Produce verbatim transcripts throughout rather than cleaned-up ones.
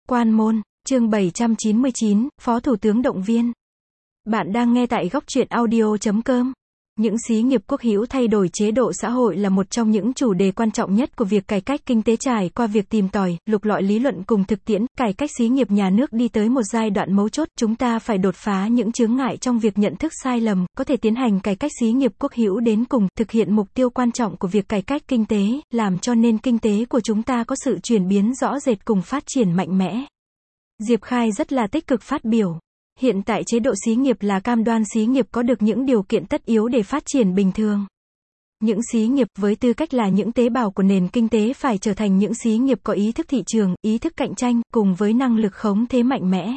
Quan môn, chương bảy trăm chín mươi chín, Phó Thủ tướng động viên. Bạn đang nghe tại góc truyện audio chấm com. Những xí nghiệp quốc hữu thay đổi chế độ xã hội là một trong những chủ đề quan trọng nhất của việc cải cách kinh tế. Trải qua việc tìm tòi, lục lọi lý luận cùng thực tiễn, cải cách xí nghiệp nhà nước đi tới một giai đoạn mấu chốt. Chúng ta phải đột phá những chướng ngại trong việc nhận thức sai lầm, có thể tiến hành cải cách xí nghiệp quốc hữu đến cùng, thực hiện mục tiêu quan trọng của việc cải cách kinh tế, làm cho nền kinh tế của chúng ta có sự chuyển biến rõ rệt cùng phát triển mạnh mẽ. Diệp Khai rất là tích cực phát biểu. Hiện tại chế độ xí nghiệp là cam đoan xí nghiệp có được những điều kiện tất yếu để phát triển bình thường. Những xí nghiệp với tư cách là những tế bào của nền kinh tế phải trở thành những xí nghiệp có ý thức thị trường, ý thức cạnh tranh, cùng với năng lực khống chế mạnh mẽ.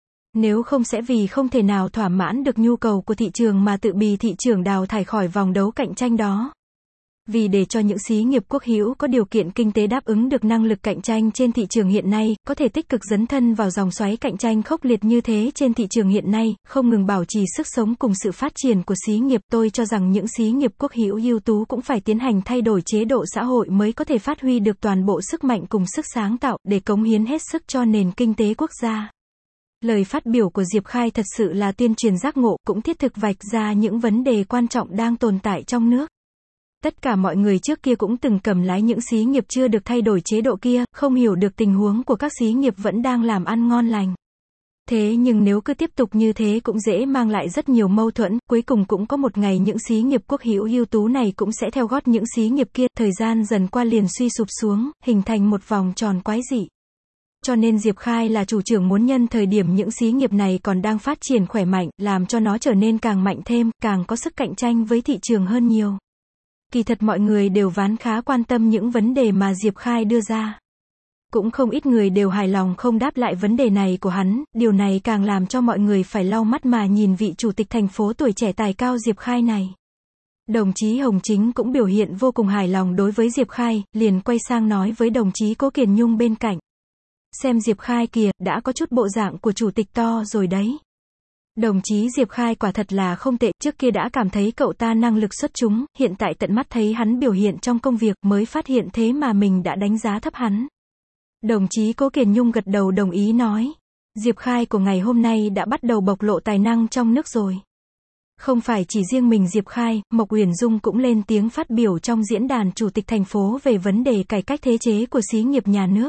Nếu không sẽ vì không thể nào thỏa mãn được nhu cầu của thị trường mà tự bị thị trường đào thải khỏi vòng đấu cạnh tranh đó. Vì để cho những xí nghiệp quốc hữu có điều kiện kinh tế đáp ứng được năng lực cạnh tranh trên thị trường hiện nay, có thể tích cực dấn thân vào dòng xoáy cạnh tranh khốc liệt như thế trên thị trường hiện nay, không ngừng bảo trì sức sống cùng sự phát triển của xí nghiệp, tôi cho rằng những xí nghiệp quốc hữu ưu tú cũng phải tiến hành thay đổi chế độ xã hội mới có thể phát huy được toàn bộ sức mạnh cùng sức sáng tạo, để cống hiến hết sức cho nền kinh tế quốc gia. Lời phát biểu của Diệp Khai thật sự là tuyên truyền giác ngộ, cũng thiết thực vạch ra những vấn đề quan trọng đang tồn tại trong nước. Tất cả mọi người trước kia cũng từng cầm lái những xí nghiệp chưa được thay đổi chế độ kia, không hiểu được tình huống của các xí nghiệp vẫn đang làm ăn ngon lành. Thế nhưng nếu cứ tiếp tục như thế cũng dễ mang lại rất nhiều mâu thuẫn, cuối cùng cũng có một ngày những xí nghiệp quốc hữu ưu tú này cũng sẽ theo gót những xí nghiệp kia, thời gian dần qua liền suy sụp xuống, hình thành một vòng tròn quái dị. Cho nên Diệp Khai là chủ trưởng muốn nhân thời điểm những xí nghiệp này còn đang phát triển khỏe mạnh, làm cho nó trở nên càng mạnh thêm, càng có sức cạnh tranh với thị trường hơn nhiều. Kỳ thật mọi người đều ván khá quan tâm những vấn đề mà Diệp Khai đưa ra. Cũng không ít người đều hài lòng không đáp lại vấn đề này của hắn, điều này càng làm cho mọi người phải lau mắt mà nhìn vị chủ tịch thành phố tuổi trẻ tài cao Diệp Khai này. Đồng chí Hồng Chính cũng biểu hiện vô cùng hài lòng đối với Diệp Khai, liền quay sang nói với đồng chí Cố Kiền Nhung bên cạnh. Xem Diệp Khai kìa, đã có chút bộ dạng của chủ tịch to rồi đấy. Đồng chí Diệp Khai quả thật là không tệ, trước kia đã cảm thấy cậu ta năng lực xuất chúng, hiện tại tận mắt thấy hắn biểu hiện trong công việc mới phát hiện thế mà mình đã đánh giá thấp hắn. Đồng chí Cố Kiền Nhung gật đầu đồng ý nói. Diệp Khai của ngày hôm nay đã bắt đầu bộc lộ tài năng trong nước rồi. Không phải chỉ riêng mình Diệp Khai, Mộc Uyển Dung cũng lên tiếng phát biểu trong diễn đàn chủ tịch thành phố về vấn đề cải cách thể chế của xí nghiệp nhà nước.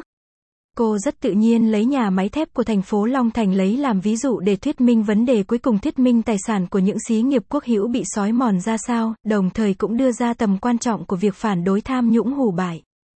Cô rất tự nhiên lấy nhà máy thép của thành phố Long Thành lấy làm ví dụ để thuyết minh vấn đề cuối cùng, thuyết minh tài sản của những xí nghiệp quốc hữu bị xói mòn ra sao, đồng thời cũng đưa ra tầm quan trọng của việc phản đối tham nhũng hủ bại.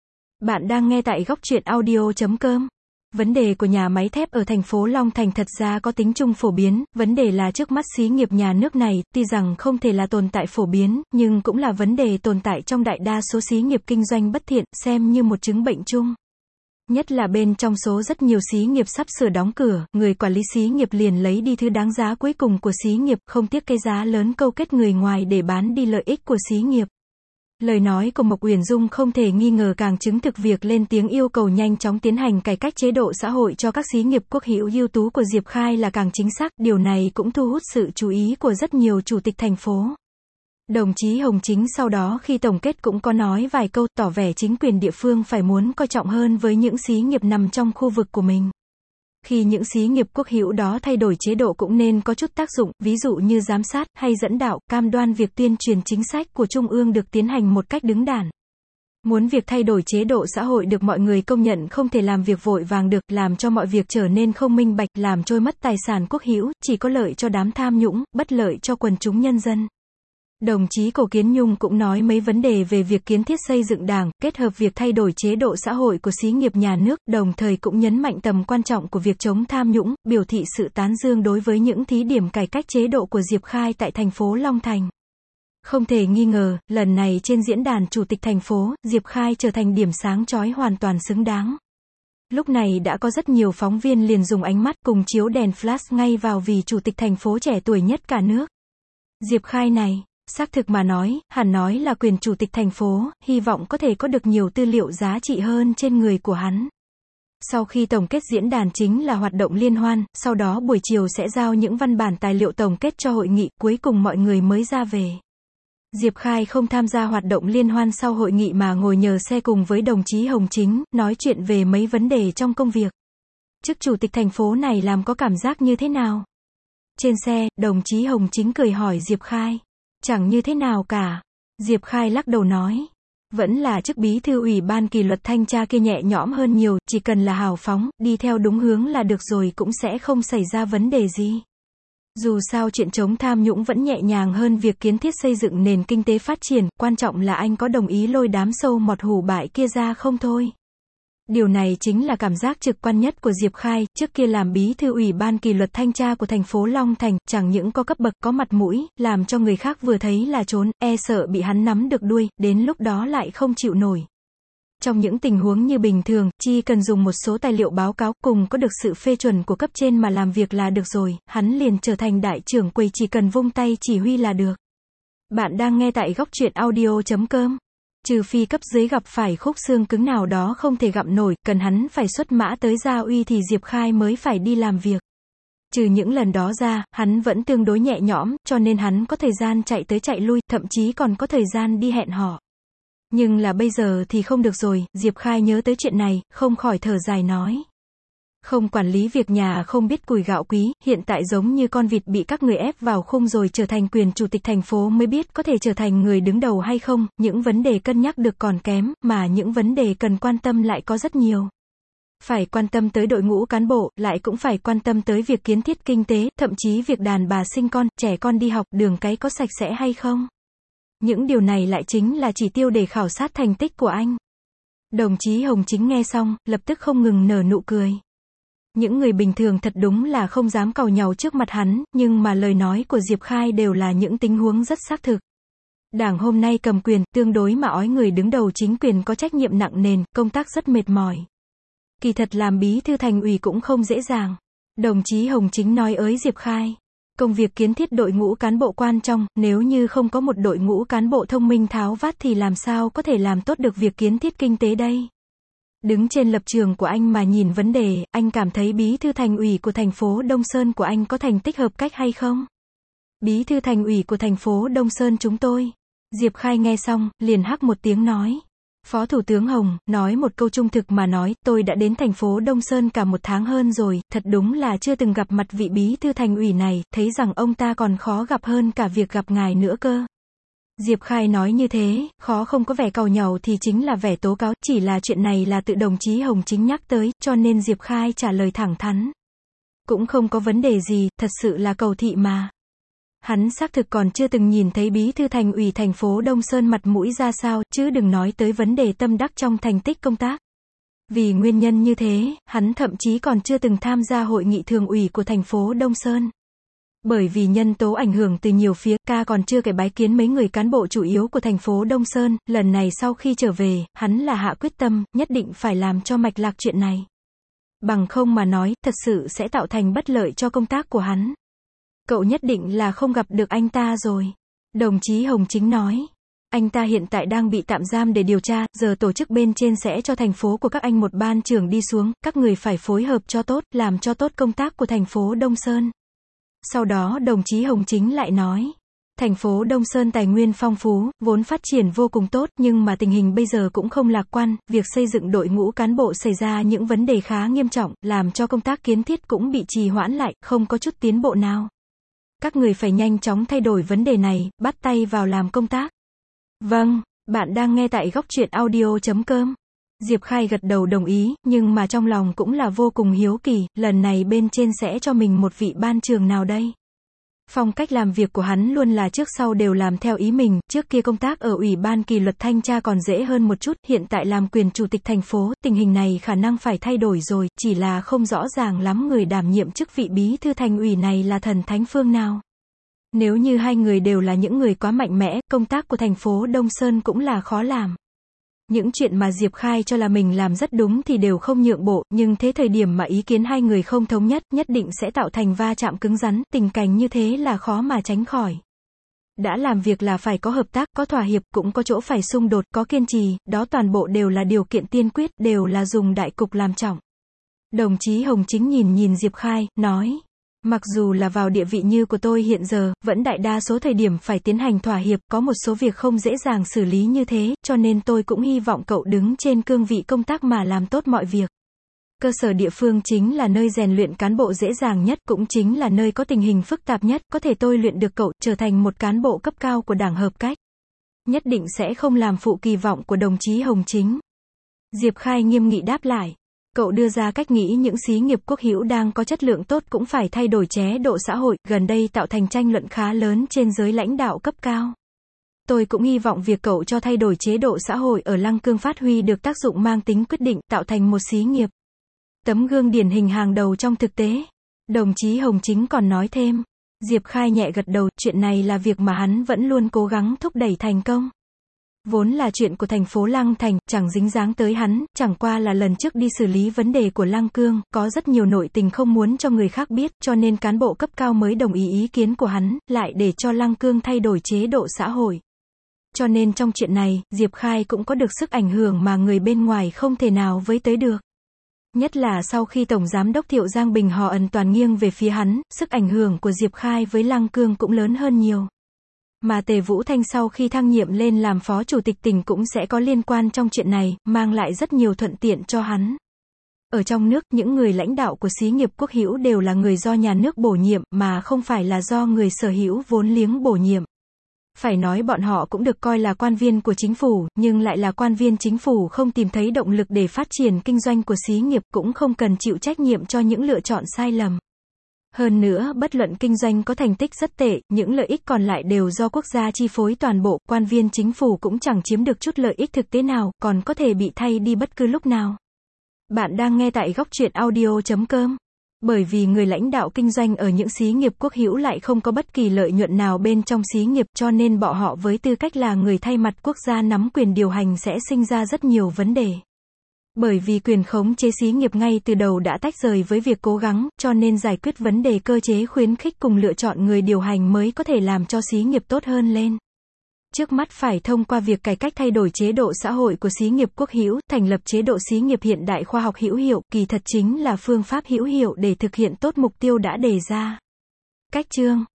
Bạn đang nghe tại góc truyện audio chấm com. Vấn đề của nhà máy thép ở thành phố Long Thành thật ra có tính chung phổ biến, vấn đề là trước mắt xí nghiệp nhà nước này, tuy rằng không thể là tồn tại phổ biến, nhưng cũng là vấn đề tồn tại trong đại đa số xí nghiệp kinh doanh bất thiện, xem như một chứng bệnh chung. Nhất là bên trong số rất nhiều xí nghiệp sắp sửa đóng cửa, người quản lý xí nghiệp liền lấy đi thứ đáng giá cuối cùng của xí nghiệp, không tiếc cái giá lớn câu kết người ngoài để bán đi lợi ích của xí nghiệp. Lời nói của Mộc Uyển Dung không thể nghi ngờ càng chứng thực việc lên tiếng yêu cầu nhanh chóng tiến hành cải cách chế độ xã hội cho các xí nghiệp quốc hữu ưu tú của Diệp Khai là càng chính xác, điều này cũng thu hút sự chú ý của rất nhiều chủ tịch thành phố. Đồng chí Hồng Chính sau đó khi tổng kết cũng có nói vài câu, tỏ vẻ chính quyền địa phương phải muốn coi trọng hơn với những xí nghiệp nằm trong khu vực của mình. Khi những xí nghiệp quốc hữu đó thay đổi chế độ cũng nên có chút tác dụng, ví dụ như giám sát, hay dẫn đạo, cam đoan việc tuyên truyền chính sách của Trung ương được tiến hành một cách đứng đắn. Muốn việc thay đổi chế độ xã hội được mọi người công nhận không thể làm việc vội vàng được, làm cho mọi việc trở nên không minh bạch, làm trôi mất tài sản quốc hữu, chỉ có lợi cho đám tham nhũng, bất lợi cho quần chúng nhân dân. Đồng chí Cố Kiền Nhung cũng nói mấy vấn đề về việc kiến thiết xây dựng đảng, kết hợp việc thay đổi chế độ xã hội của xí nghiệp nhà nước, đồng thời cũng nhấn mạnh tầm quan trọng của việc chống tham nhũng, biểu thị sự tán dương đối với những thí điểm cải cách chế độ của Diệp Khai tại thành phố Long Thành. Không thể nghi ngờ, lần này trên diễn đàn chủ tịch thành phố, Diệp Khai trở thành điểm sáng chói hoàn toàn xứng đáng. Lúc này đã có rất nhiều phóng viên liền dùng ánh mắt cùng chiếu đèn flash ngay vào vị chủ tịch thành phố trẻ tuổi nhất cả nước. Diệp Khai này, xác thực mà nói, hẳn nói là quyền chủ tịch thành phố, hy vọng có thể có được nhiều tư liệu giá trị hơn trên người của hắn. Sau khi tổng kết diễn đàn chính là hoạt động liên hoan, sau đó buổi chiều sẽ giao những văn bản tài liệu tổng kết cho hội nghị, cuối cùng mọi người mới ra về. Diệp Khai không tham gia hoạt động liên hoan sau hội nghị mà ngồi nhờ xe cùng với đồng chí Hồng Chính, nói chuyện về mấy vấn đề trong công việc. chức chủ tịch thành phố này làm có cảm giác như thế nào? Trên xe, đồng chí Hồng Chính cười hỏi Diệp Khai. Chẳng như thế nào cả. Diệp Khai lắc đầu nói. Vẫn là chức bí thư ủy ban kỷ luật thanh tra kia nhẹ nhõm hơn nhiều, chỉ cần là hào phóng, đi theo đúng hướng là được rồi, cũng sẽ không xảy ra vấn đề gì. Dù sao chuyện chống tham nhũng vẫn nhẹ nhàng hơn việc kiến thiết xây dựng nền kinh tế phát triển, quan trọng là anh có đồng ý lôi đám sâu mọt hủ bại kia ra không thôi. Điều này chính là cảm giác trực quan nhất của Diệp Khai, trước kia làm bí thư ủy ban kỷ luật thanh tra của thành phố Long Thành, chẳng những có cấp bậc, có mặt mũi, làm cho người khác vừa thấy là trốn, e sợ bị hắn nắm được đuôi, đến lúc đó lại không chịu nổi. Trong những tình huống như bình thường, chỉ cần dùng một số tài liệu báo cáo, cùng có được sự phê chuẩn của cấp trên mà làm việc là được rồi, hắn liền trở thành đại trưởng quầy, chỉ cần vung tay chỉ huy là được. Bạn đang nghe tại góc truyện audio chấm com. Trừ phi cấp dưới gặp phải khúc xương cứng nào đó không thể gặm nổi, cần hắn phải xuất mã tới gia uy thì Diệp Khai mới phải đi làm việc. Trừ những lần đó ra, hắn vẫn tương đối nhẹ nhõm, cho nên hắn có thời gian chạy tới chạy lui, thậm chí còn có thời gian đi hẹn hò. Nhưng là bây giờ thì không được rồi, Diệp Khai nhớ tới chuyện này, không khỏi thở dài nói. Không quản lý việc nhà không biết củi gạo quý, hiện tại giống như con vịt bị các người ép vào khung rồi trở thành quyền chủ tịch thành phố mới biết có thể trở thành người đứng đầu hay không, những vấn đề cân nhắc được còn kém, mà những vấn đề cần quan tâm lại có rất nhiều. Phải quan tâm tới đội ngũ cán bộ, lại cũng phải quan tâm tới việc kiến thiết kinh tế, thậm chí việc đàn bà sinh con, trẻ con đi học, đường cái có sạch sẽ hay không. Những điều này lại chính là chỉ tiêu để khảo sát thành tích của anh. Đồng chí Hồng Chính nghe xong, lập tức không ngừng nở nụ cười. Những người bình thường thật đúng là không dám càu nhàu trước mặt hắn, nhưng mà lời nói của Diệp Khai đều là những tình huống rất xác thực. Đảng hôm nay cầm quyền, tương đối mà ói người đứng đầu chính quyền có trách nhiệm nặng nề, công tác rất mệt mỏi. Kỳ thật làm bí thư thành ủy cũng không dễ dàng. Đồng chí Hồng Chính nói ới Diệp Khai. Công việc kiến thiết đội ngũ cán bộ quan trọng, nếu như không có một đội ngũ cán bộ thông minh tháo vát thì làm sao có thể làm tốt được việc kiến thiết kinh tế đây? Đứng trên lập trường của anh mà nhìn vấn đề, anh cảm thấy bí thư thành ủy của thành phố Đông Sơn của anh có thành tích hợp cách hay không? Bí thư thành ủy của thành phố Đông Sơn chúng tôi. Diệp Khai nghe xong, liền hắc một tiếng nói. Phó Thủ tướng Hồng, nói một câu trung thực mà nói, tôi đã đến thành phố Đông Sơn cả một tháng hơn rồi, thật đúng là chưa từng gặp mặt vị bí thư thành ủy này, thấy rằng ông ta còn khó gặp hơn cả việc gặp ngài nữa cơ. Diệp Khai nói như thế, khó không có vẻ càu nhàu thì chính là vẻ tố cáo, chỉ là chuyện này là tự đồng chí Hồng Chính nhắc tới, cho nên Diệp Khai trả lời thẳng thắn. Cũng không có vấn đề gì, thật sự là cầu thị mà. Hắn xác thực còn chưa từng nhìn thấy bí thư thành ủy thành phố Đông Sơn mặt mũi ra sao, chứ đừng nói tới vấn đề tâm đắc trong thành tích công tác. Vì nguyên nhân như thế, hắn thậm chí còn chưa từng tham gia hội nghị thường ủy của thành phố Đông Sơn. Bởi vì nhân tố ảnh hưởng từ nhiều phía, ca còn chưa kể bái kiến mấy người cán bộ chủ yếu của thành phố Đông Sơn, lần này sau khi trở về, hắn là hạ quyết tâm, nhất định phải làm cho mạch lạc chuyện này. Bằng không mà nói, thật sự sẽ tạo thành bất lợi cho công tác của hắn. Cậu nhất định là không gặp được anh ta rồi. Đồng chí Hồng Chính nói. Anh ta hiện tại đang bị tạm giam để điều tra, giờ tổ chức bên trên sẽ cho thành phố của các anh một ban trưởng đi xuống, các người phải phối hợp cho tốt, làm cho tốt công tác của thành phố Đông Sơn. Sau đó đồng chí Hồng Chính lại nói. Thành phố Đông Sơn tài nguyên phong phú, vốn phát triển vô cùng tốt, nhưng mà tình hình bây giờ cũng không lạc quan, việc xây dựng đội ngũ cán bộ xảy ra những vấn đề khá nghiêm trọng, làm cho công tác kiến thiết cũng bị trì hoãn lại, không có chút tiến bộ nào. Các người phải nhanh chóng thay đổi vấn đề này, bắt tay vào làm công tác. Vâng, bạn đang nghe tại góc truyện audio chấm com. Diệp Khai gật đầu đồng ý, nhưng mà trong lòng cũng là vô cùng hiếu kỳ, lần này bên trên sẽ cho mình một vị ban trưởng nào đây? Phong cách làm việc của hắn luôn là trước sau đều làm theo ý mình, trước kia công tác ở Ủy ban kỷ luật thanh tra còn dễ hơn một chút, hiện tại làm quyền chủ tịch thành phố, tình hình này khả năng phải thay đổi rồi, chỉ là không rõ ràng lắm người đảm nhiệm chức vị bí thư thành ủy này là thần thánh phương nào. Nếu như hai người đều là những người quá mạnh mẽ, công tác của thành phố Đông Sơn cũng là khó làm. Những chuyện mà Diệp Khai cho là mình làm rất đúng thì đều không nhượng bộ, nhưng thế thời điểm mà ý kiến hai người không thống nhất, nhất định sẽ tạo thành va chạm cứng rắn, tình cảnh như thế là khó mà tránh khỏi. Đã làm việc là phải có hợp tác, có thỏa hiệp, cũng có chỗ phải xung đột, có kiên trì, đó toàn bộ đều là điều kiện tiên quyết, đều là dùng đại cục làm trọng. Đồng chí Hồng Chính nhìn nhìn Diệp Khai, nói. Mặc dù là vào địa vị như của tôi hiện giờ, vẫn đại đa số thời điểm phải tiến hành thỏa hiệp, có một số việc không dễ dàng xử lý như thế, cho nên tôi cũng hy vọng cậu đứng trên cương vị công tác mà làm tốt mọi việc. Cơ sở địa phương chính là nơi rèn luyện cán bộ dễ dàng nhất, cũng chính là nơi có tình hình phức tạp nhất, có thể tôi luyện được cậu trở thành một cán bộ cấp cao của Đảng Hợp Cách. Nhất định sẽ không làm phụ kỳ vọng của đồng chí Hồng Chính. Diệp Khai nghiêm nghị đáp lại. Cậu đưa ra cách nghĩ những xí nghiệp quốc hữu đang có chất lượng tốt cũng phải thay đổi chế độ xã hội, gần đây tạo thành tranh luận khá lớn trên giới lãnh đạo cấp cao. Tôi cũng hy vọng việc cậu cho thay đổi chế độ xã hội ở Lăng Cương phát huy được tác dụng mang tính quyết định, tạo thành một xí nghiệp tấm gương điển hình hàng đầu trong thực tế. Đồng chí Hồng Chính còn nói thêm. Diệp Khai nhẹ gật đầu, chuyện này là việc mà hắn vẫn luôn cố gắng thúc đẩy thành công. Vốn là chuyện của thành phố Lăng Thành, chẳng dính dáng tới hắn, chẳng qua là lần trước đi xử lý vấn đề của Lăng Cương, có rất nhiều nội tình không muốn cho người khác biết, cho nên cán bộ cấp cao mới đồng ý ý kiến của hắn, lại để cho Lăng Cương thay đổi chế độ xã hội. Cho nên trong chuyện này, Diệp Khai cũng có được sức ảnh hưởng mà người bên ngoài không thể nào với tới được. Nhất là sau khi Tổng Giám đốc Thiệu Giang Bình họ ẩn toàn nghiêng về phía hắn, sức ảnh hưởng của Diệp Khai với Lăng Cương cũng lớn hơn nhiều. Mà Tề Vũ Thanh sau khi thăng nhiệm lên làm Phó Chủ tịch tỉnh cũng sẽ có liên quan trong chuyện này, mang lại rất nhiều thuận tiện cho hắn. Ở trong nước, những người lãnh đạo của xí nghiệp quốc hữu đều là người do nhà nước bổ nhiệm, mà không phải là do người sở hữu vốn liếng bổ nhiệm. Phải nói bọn họ cũng được coi là quan viên của chính phủ, nhưng lại là quan viên chính phủ không tìm thấy động lực để phát triển kinh doanh của xí nghiệp, cũng không cần chịu trách nhiệm cho những lựa chọn sai lầm. Hơn nữa, bất luận kinh doanh có thành tích rất tệ, những lợi ích còn lại đều do quốc gia chi phối toàn bộ, quan viên chính phủ cũng chẳng chiếm được chút lợi ích thực tế nào, còn có thể bị thay đi bất cứ lúc nào. Bạn đang nghe tại góc truyện audio chấm com. Bởi vì người lãnh đạo kinh doanh ở những xí nghiệp quốc hữu lại không có bất kỳ lợi nhuận nào bên trong xí nghiệp, cho nên bọn họ với tư cách là người thay mặt quốc gia nắm quyền điều hành sẽ sinh ra rất nhiều vấn đề. Bởi vì quyền khống chế xí nghiệp ngay từ đầu đã tách rời với việc cố gắng, cho nên giải quyết vấn đề cơ chế khuyến khích cùng lựa chọn người điều hành mới có thể làm cho xí nghiệp tốt hơn lên. Trước mắt phải thông qua việc cải cách thay đổi chế độ xã hội của xí nghiệp quốc hữu, thành lập chế độ xí nghiệp hiện đại khoa học hữu hiệu, kỳ thật chính là phương pháp hữu hiệu để thực hiện tốt mục tiêu đã đề ra. Cách chương